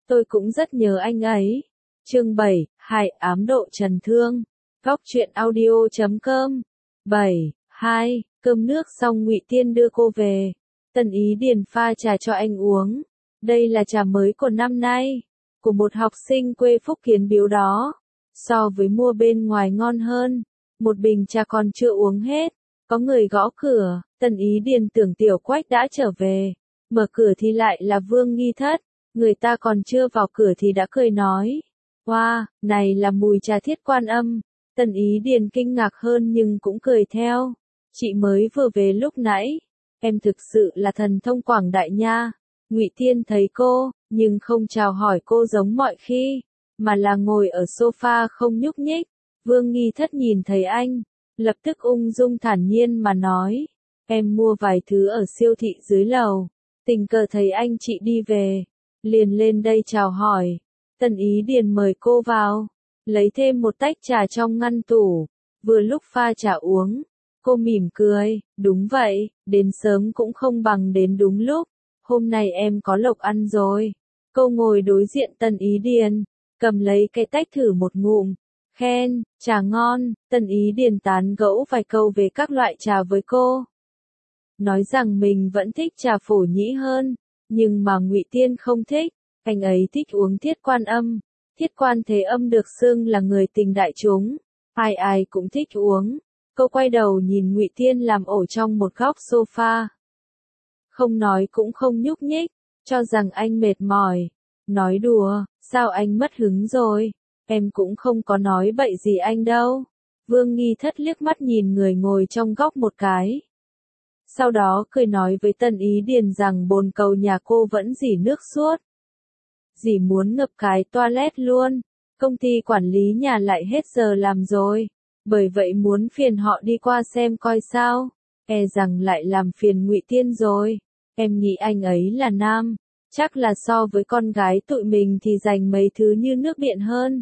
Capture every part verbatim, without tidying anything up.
Tôi cũng rất nhớ anh ấy. Chương bảy, Hải ám độ trần thương. Góc truyện audio chấm com. bảy, hai, cơm nước xong Ngụy Tiên đưa cô về. Tần Ý Điền pha trà cho anh uống. Đây là trà mới của năm nay, của một học sinh quê Phúc Kiến biếu đó. So với mua bên ngoài ngon hơn. Một bình trà còn chưa uống hết. Có người gõ cửa, Tần Ý Điền tưởng Tiểu Quách đã trở về. Mở cửa thì lại là Vương Nghi Thất. Người ta còn chưa vào cửa thì đã cười nói. Wow, này là mùi trà Thiết Quan Âm. Tần Ý Điền kinh ngạc hơn nhưng cũng cười theo. Chị mới vừa về lúc nãy. Em thực sự là thần thông quảng đại nha. Ngụy Tiên thấy cô, nhưng không chào hỏi cô giống mọi khi, mà là ngồi ở sofa không nhúc nhích. Vương Nghi Thất nhìn thấy anh, lập tức ung dung thản nhiên mà nói. Em mua vài thứ ở siêu thị dưới lầu. Tình cờ thấy anh chị đi về. Liền lên đây chào hỏi. Tần Ý Điền mời cô vào. Lấy thêm một tách trà trong ngăn tủ. Vừa lúc pha trà uống. Cô mỉm cười. Đúng vậy, đến sớm cũng không bằng đến đúng lúc. Hôm nay em có lộc ăn rồi. Cô ngồi đối diện Tần Ý Điền. Cầm lấy cái tách thử một ngụm. Khen, trà ngon. Tần Ý Điền tán gẫu vài câu về các loại trà với cô. Nói rằng mình vẫn thích trà Phổ Nhĩ hơn. Nhưng mà Ngụy Tiên không thích. Anh ấy thích uống Thiết Quan Âm. Thiết Quan Thế Âm được xưng là người tình đại chúng. Ai ai cũng thích uống. Cô quay đầu nhìn Ngụy Tiên làm ổ trong một góc sofa. Không nói cũng không nhúc nhích. Cho rằng anh mệt mỏi. Nói đùa, sao anh mất hứng rồi? Em cũng không có nói bậy gì anh đâu. Vương Nghi Thất liếc mắt nhìn người ngồi trong góc một cái. Sau đó cười nói với Tần Ý Điền rằng bồn cầu nhà cô vẫn rỉ nước suốt. Dì muốn ngập cái toilet luôn. Công ty quản lý nhà lại hết giờ làm rồi. Bởi vậy muốn phiền họ đi qua xem coi sao. E rằng lại làm phiền Ngụy Tiên rồi. Em nghĩ anh ấy là nam. Chắc là so với con gái tụi mình thì dành mấy thứ như nước biển hơn.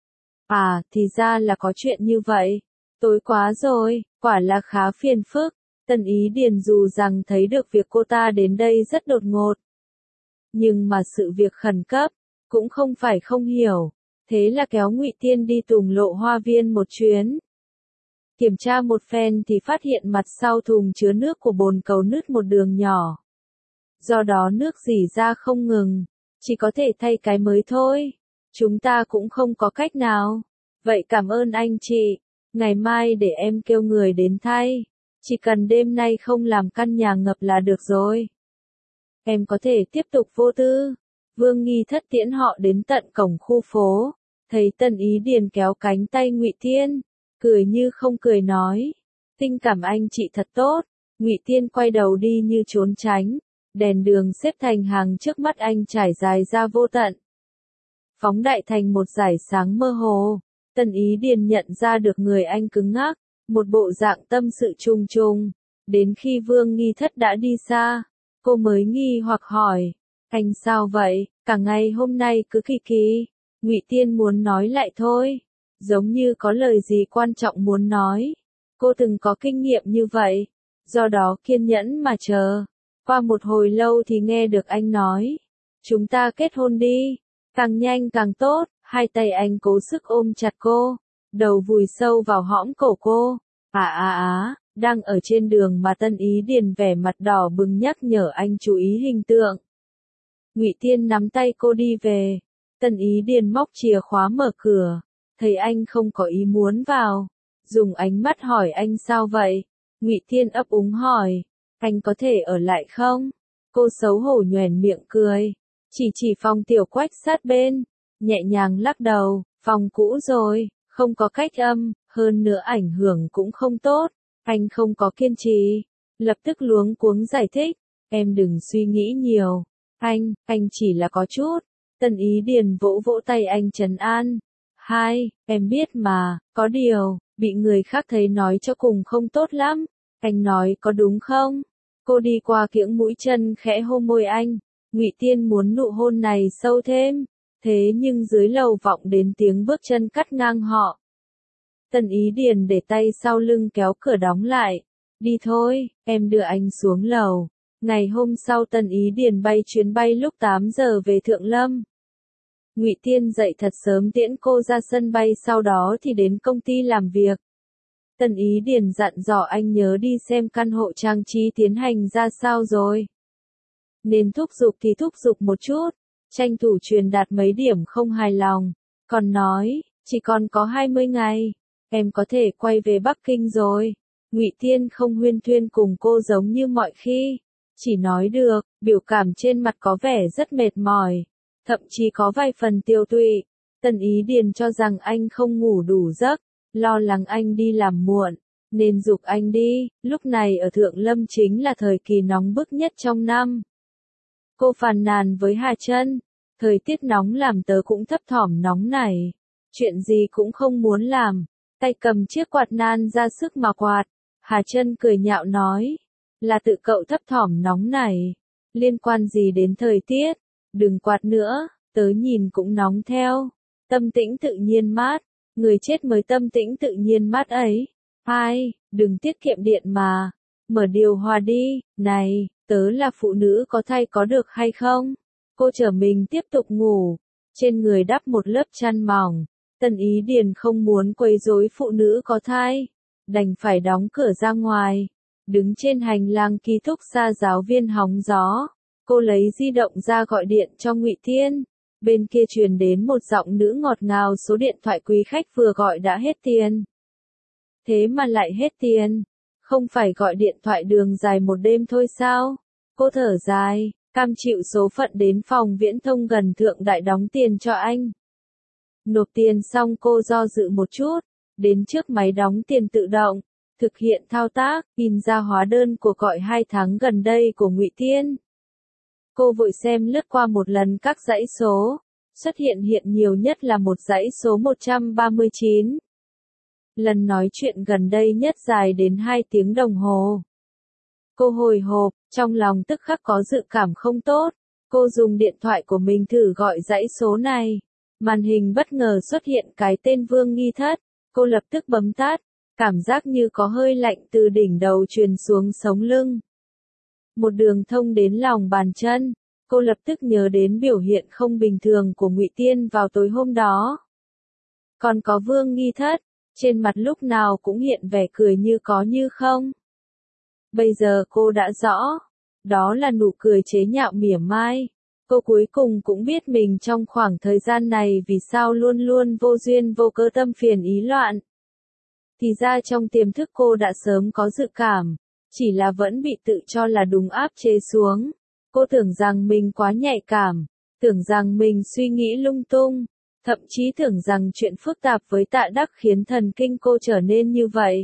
À, thì ra là có chuyện như vậy. Tối quá rồi, quả là khá phiền phức. Tần Ý Điền dù rằng thấy được việc cô ta đến đây rất đột ngột. Nhưng mà sự việc khẩn cấp, cũng không phải không hiểu. Thế là kéo Ngụy Tiên đi Tùng Lộ Hoa Viên một chuyến. Kiểm tra một phen thì phát hiện mặt sau thùng chứa nước của bồn cầu nứt một đường nhỏ. Do đó nước rỉ ra không ngừng, chỉ có thể thay cái mới thôi. Chúng ta cũng không có cách nào. Vậy cảm ơn anh chị. Ngày mai để em kêu người đến thay. Chỉ cần đêm nay không làm căn nhà ngập là được rồi. Em có thể tiếp tục vô tư. Vương Nghi Thất tiễn họ đến tận cổng khu phố. Thấy Tần Ý Điền kéo cánh tay Ngụy Tiên. Cười như không cười nói. Tình cảm anh chị thật tốt. Ngụy Tiên quay đầu đi như trốn tránh. Đèn đường xếp thành hàng trước mắt anh trải dài ra vô tận. Phóng đại thành một dải sáng mơ hồ. Tần Ý Điền nhận ra được người anh cứng ngắc. Một bộ dạng tâm sự trùng trùng. Đến khi Vương Nghi Thất đã đi xa, cô mới nghi hoặc hỏi. Anh sao vậy, cả ngày hôm nay cứ kỳ kỳ. Ngụy Tiên muốn nói lại thôi. Giống như có lời gì quan trọng muốn nói. Cô từng có kinh nghiệm như vậy. Do đó kiên nhẫn mà chờ. Qua một hồi lâu thì nghe được anh nói. Chúng ta kết hôn đi. Càng nhanh càng tốt. Hai tay anh cố sức ôm chặt cô. Đầu vùi sâu vào hõm cổ cô. À à à, đang ở trên đường mà Tần Ý Điền vẻ mặt đỏ bừng nhắc nhở anh chú ý hình tượng. Ngụy Tiên nắm tay cô đi về. Tần Ý Điền móc chìa khóa mở cửa. Thấy anh không có ý muốn vào. Dùng ánh mắt hỏi anh sao vậy. Ngụy Tiên ấp úng hỏi. Anh có thể ở lại không? Cô xấu hổ nhoẻn miệng cười. Chỉ chỉ phòng Tiểu Quách sát bên. Nhẹ nhàng lắc đầu. Phòng cũ rồi, không có cách âm. Hơn nữa ảnh hưởng cũng không tốt. Anh không có kiên trì. Lập tức luống cuống giải thích. Em đừng suy nghĩ nhiều. Anh, anh chỉ là có chút. Tần Ý Điền vỗ vỗ tay anh trấn an. Hai, em biết mà, có điều, bị người khác thấy nói cho cùng không tốt lắm. Anh nói có đúng không? Cô đi qua kiễng mũi chân khẽ hôn môi anh. Ngụy Tiên muốn nụ hôn này sâu thêm. Thế nhưng dưới lầu vọng đến tiếng bước chân cắt ngang họ. Tần Ý Điền để tay sau lưng kéo cửa đóng lại. Đi thôi, em đưa anh xuống lầu. Ngày hôm sau Tần Ý Điền bay chuyến bay lúc tám giờ về Thượng Lâm. Ngụy Tiên dậy thật sớm tiễn cô ra sân bay, sau đó thì đến công ty làm việc. Tần Ý Điền dặn dò anh nhớ đi xem căn hộ trang trí tiến hành ra sao rồi. Nên thúc giục thì thúc giục một chút, tranh thủ truyền đạt mấy điểm không hài lòng. Còn nói, chỉ còn có hai mươi ngày, em có thể quay về Bắc Kinh rồi. Ngụy Tiên không huyên thuyên cùng cô giống như mọi khi, chỉ nói được, biểu cảm trên mặt có vẻ rất mệt mỏi, thậm chí có vài phần tiêu tụy. Tần Ý Điền cho rằng anh không ngủ đủ giấc, lo lắng anh đi làm muộn, nên giục anh đi. Lúc này ở Thượng Lâm chính là thời kỳ nóng bức nhất trong năm. Cô phàn nàn với Hà Chân, thời tiết nóng làm tớ cũng thấp thỏm nóng này, chuyện gì cũng không muốn làm, tay cầm chiếc quạt nan ra sức mà quạt. Hà Chân cười nhạo nói, là tự cậu thấp thỏm nóng này, liên quan gì đến thời tiết, đừng quạt nữa, tớ nhìn cũng nóng theo, tâm tĩnh tự nhiên mát, người chết mới tâm tĩnh tự nhiên mát ấy. Hai, đừng tiết kiệm điện mà, mở điều hòa đi. Này, tớ là phụ nữ có thai có được hay không? Cô trở mình tiếp tục ngủ, trên người đắp một lớp chăn mỏng. Tần Ý Điền không muốn quấy rối phụ nữ có thai, đành phải đóng cửa ra ngoài, đứng trên hành lang ký túc xá giáo viên hóng gió. Cô lấy di động ra gọi điện cho Ngụy Tiên, bên kia truyền đến một giọng nữ ngọt ngào, số điện thoại quý khách vừa gọi đã hết tiền. Thế mà lại hết tiền, không phải gọi điện thoại đường dài một đêm thôi sao? Cô thở dài, cam chịu số phận đến phòng viễn thông gần Thượng Đại đóng tiền cho anh. Nộp tiền xong cô do dự một chút, đến trước máy đóng tiền tự động, thực hiện thao tác, in ra hóa đơn của gọi hai tháng gần đây của Ngụy Tiên. Cô vội xem lướt qua một lần các dãy số, xuất hiện hiện nhiều nhất là một dãy số một trăm ba mươi chín. Lần nói chuyện gần đây nhất dài đến hai tiếng đồng hồ. Cô hồi hộp, trong lòng tức khắc có dự cảm không tốt. Cô dùng điện thoại của mình thử gọi dãy số này. Màn hình bất ngờ xuất hiện cái tên Vương Nghi Thất. Cô lập tức bấm tắt, cảm giác như có hơi lạnh từ đỉnh đầu truyền xuống sống lưng. Một đường thông đến lòng bàn chân. Cô lập tức nhớ đến biểu hiện không bình thường của Ngụy Tiên vào tối hôm đó. Còn có Vương Nghi Thất, trên mặt lúc nào cũng hiện vẻ cười như có như không. Bây giờ cô đã rõ, đó là nụ cười chế nhạo mỉa mai. Cô cuối cùng cũng biết mình trong khoảng thời gian này vì sao luôn luôn vô duyên vô cớ tâm phiền ý loạn. Thì ra trong tiềm thức cô đã sớm có dự cảm, chỉ là vẫn bị tự cho là đúng áp chế xuống. Cô tưởng rằng mình quá nhạy cảm, tưởng rằng mình suy nghĩ lung tung, thậm chí tưởng rằng chuyện phức tạp với Tạ Đắc khiến thần kinh cô trở nên như vậy.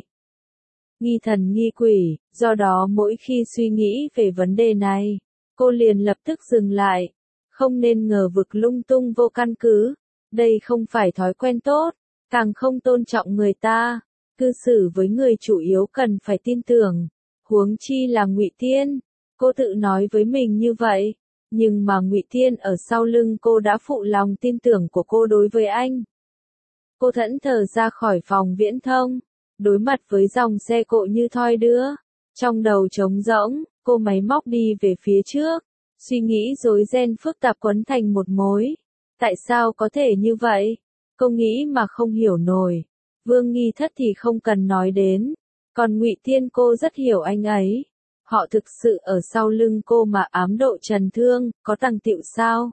Nghi thần nghi quỷ, do đó mỗi khi suy nghĩ về vấn đề này, cô liền lập tức dừng lại, không nên ngờ vực lung tung vô căn cứ, đây không phải thói quen tốt, càng không tôn trọng người ta, cư xử với người chủ yếu cần phải tin tưởng, huống chi là Ngụy Tiên. Cô tự nói với mình như vậy, nhưng mà Ngụy Tiên ở sau lưng cô đã phụ lòng tin tưởng của cô đối với anh. Cô thẫn thờ ra khỏi phòng viễn thông, đối mặt với dòng xe cộ như thoi đưa, trong đầu trống rỗng, cô máy móc đi về phía trước, suy nghĩ rối ren phức tạp quấn thành một mối. Tại sao có thể như vậy? Cô nghĩ mà không hiểu nổi. Vương Nghi Thất thì không cần nói đến, còn Ngụy Tiên cô rất hiểu anh ấy. Họ thực sự ở sau lưng cô mà ám độ trần thương, có tằng tựu sao?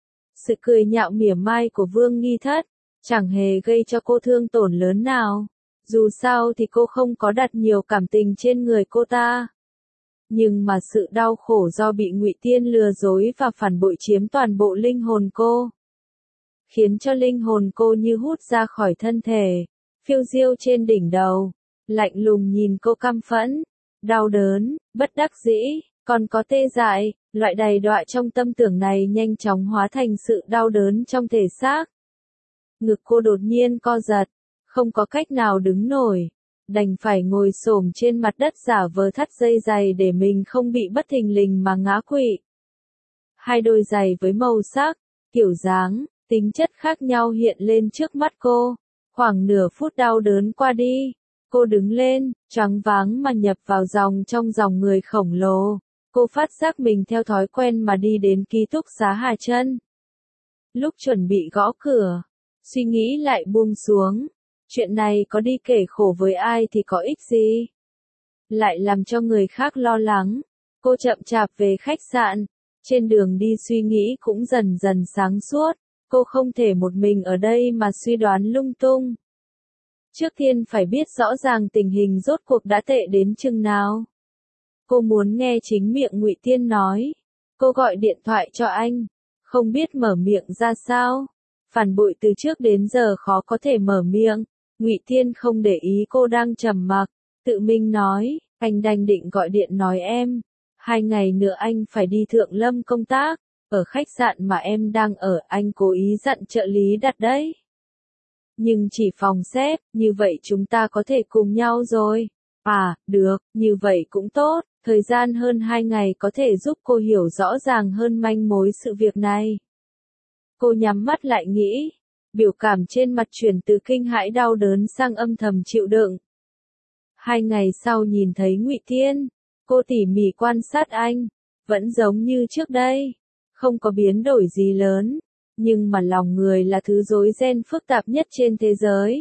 Sự cười nhạo mỉa mai của Vương Nghi Thất, chẳng hề gây cho cô thương tổn lớn nào. Dù sao thì cô không có đặt nhiều cảm tình trên người cô ta. Nhưng mà sự đau khổ do bị Ngụy Tiên lừa dối và phản bội chiếm toàn bộ linh hồn cô. Khiến cho linh hồn cô như hút ra khỏi thân thể, phiêu diêu trên đỉnh đầu, lạnh lùng nhìn cô căm phẫn, đau đớn, bất đắc dĩ, còn có tê dại, loại đầy đọa trong tâm tưởng này nhanh chóng hóa thành sự đau đớn trong thể xác. Ngực cô đột nhiên co giật, không có cách nào đứng nổi, đành phải ngồi xổm trên mặt đất giả vờ thắt dây giày để mình không bị bất thình lình mà ngã quỵ. Hai đôi giày với màu sắc, kiểu dáng, tính chất khác nhau hiện lên trước mắt cô. Khoảng nửa phút đau đớn qua đi, cô đứng lên, choáng váng mà nhập vào dòng trong dòng người khổng lồ. Cô phát giác mình theo thói quen mà đi đến ký túc xá Hà Chân. Lúc chuẩn bị gõ cửa, suy nghĩ lại buông xuống. Chuyện này có đi kể khổ với ai thì có ích gì? Lại làm cho người khác lo lắng. Cô chậm chạp về khách sạn. Trên đường đi suy nghĩ cũng dần dần sáng suốt. Cô không thể một mình ở đây mà suy đoán lung tung. Trước tiên phải biết rõ ràng tình hình rốt cuộc đã tệ đến chừng nào. Cô muốn nghe chính miệng Ngụy Tiên nói. Cô gọi điện thoại cho anh, không biết mở miệng ra sao. Phản bội từ trước đến giờ khó có thể mở miệng. Ngụy Tiên không để ý cô đang trầm mặc, tự mình nói, anh đành định gọi điện nói em. Hai ngày nữa anh phải đi Thượng Lâm công tác, ở khách sạn mà em đang ở anh cố ý dặn trợ lý đặt đấy. Nhưng chỉ phòng xếp, như vậy chúng ta có thể cùng nhau rồi. À, được, như vậy cũng tốt, thời gian hơn hai ngày có thể giúp cô hiểu rõ ràng hơn manh mối sự việc này. Cô nhắm mắt lại nghĩ, biểu cảm trên mặt chuyển từ kinh hãi đau đớn sang âm thầm chịu đựng. Hai ngày sau nhìn thấy Ngụy Tiên, cô tỉ mỉ quan sát anh, vẫn giống như trước đây, không có biến đổi gì lớn, nhưng mà lòng người là thứ rối ren phức tạp nhất trên thế giới.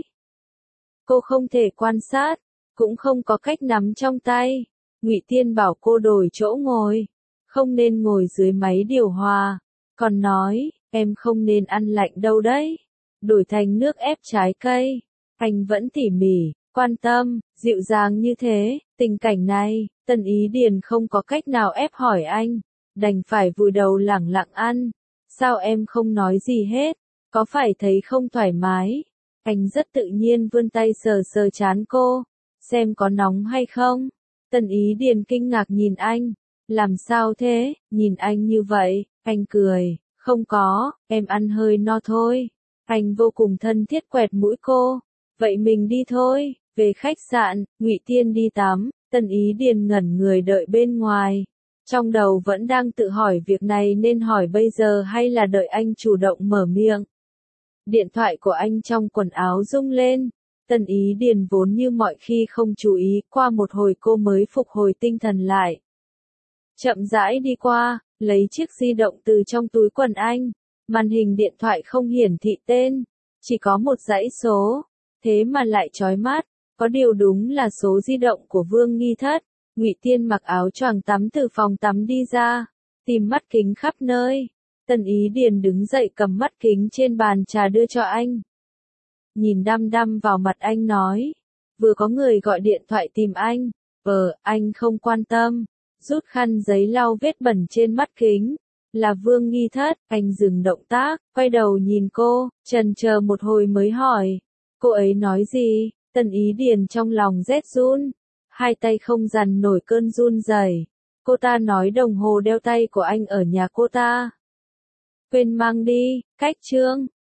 Cô không thể quan sát, cũng không có cách nắm trong tay. Ngụy Tiên bảo cô đổi chỗ ngồi, không nên ngồi dưới máy điều hòa, còn nói, em không nên ăn lạnh đâu đấy, đổi thành nước ép trái cây. Anh vẫn tỉ mỉ, quan tâm, dịu dàng như thế, tình cảnh này, Tần Ý Điền không có cách nào ép hỏi anh, đành phải vùi đầu lẳng lặng ăn. Sao em không nói gì hết, có phải thấy không thoải mái? Anh rất tự nhiên vươn tay sờ sờ trán cô, xem có nóng hay không. Tần Ý Điền kinh ngạc nhìn anh, làm sao thế, nhìn anh như vậy, anh cười, không có, em ăn hơi no thôi. Anh vô cùng thân thiết quẹt mũi cô, vậy mình đi thôi. Về khách sạn, Ngụy Tiên đi tắm, Tần Ý Điền ngẩn người đợi bên ngoài. Trong đầu vẫn đang tự hỏi việc này nên hỏi bây giờ hay là đợi anh chủ động mở miệng. Điện thoại của anh trong quần áo rung lên. Tần Ý Điền vốn như mọi khi không chú ý, qua một hồi cô mới phục hồi tinh thần lại. Chậm rãi đi qua, lấy chiếc di động từ trong túi quần anh. Màn hình điện thoại không hiển thị tên, chỉ có một dãy số, thế mà lại chói mắt. Có điều đúng là số di động của Vương Nghi Thất. Ngụy Tiên mặc áo choàng tắm từ phòng tắm đi ra, tìm mắt kính khắp nơi. Tần Ý Điền đứng dậy cầm mắt kính trên bàn trà đưa cho anh. Nhìn đăm đăm vào mặt anh nói, vừa có người gọi điện thoại tìm anh, ờ, anh không quan tâm, rút khăn giấy lau vết bẩn trên mắt kính. Là Vương Nghi Thất, anh dừng động tác, quay đầu nhìn cô, chần chờ một hồi mới hỏi, cô ấy nói gì? Tần Ý Điền trong lòng rét run, hai tay không dằn nổi cơn run rẩy. Cô ta nói đồng hồ đeo tay của anh ở nhà cô ta. Quên mang đi, cách chương.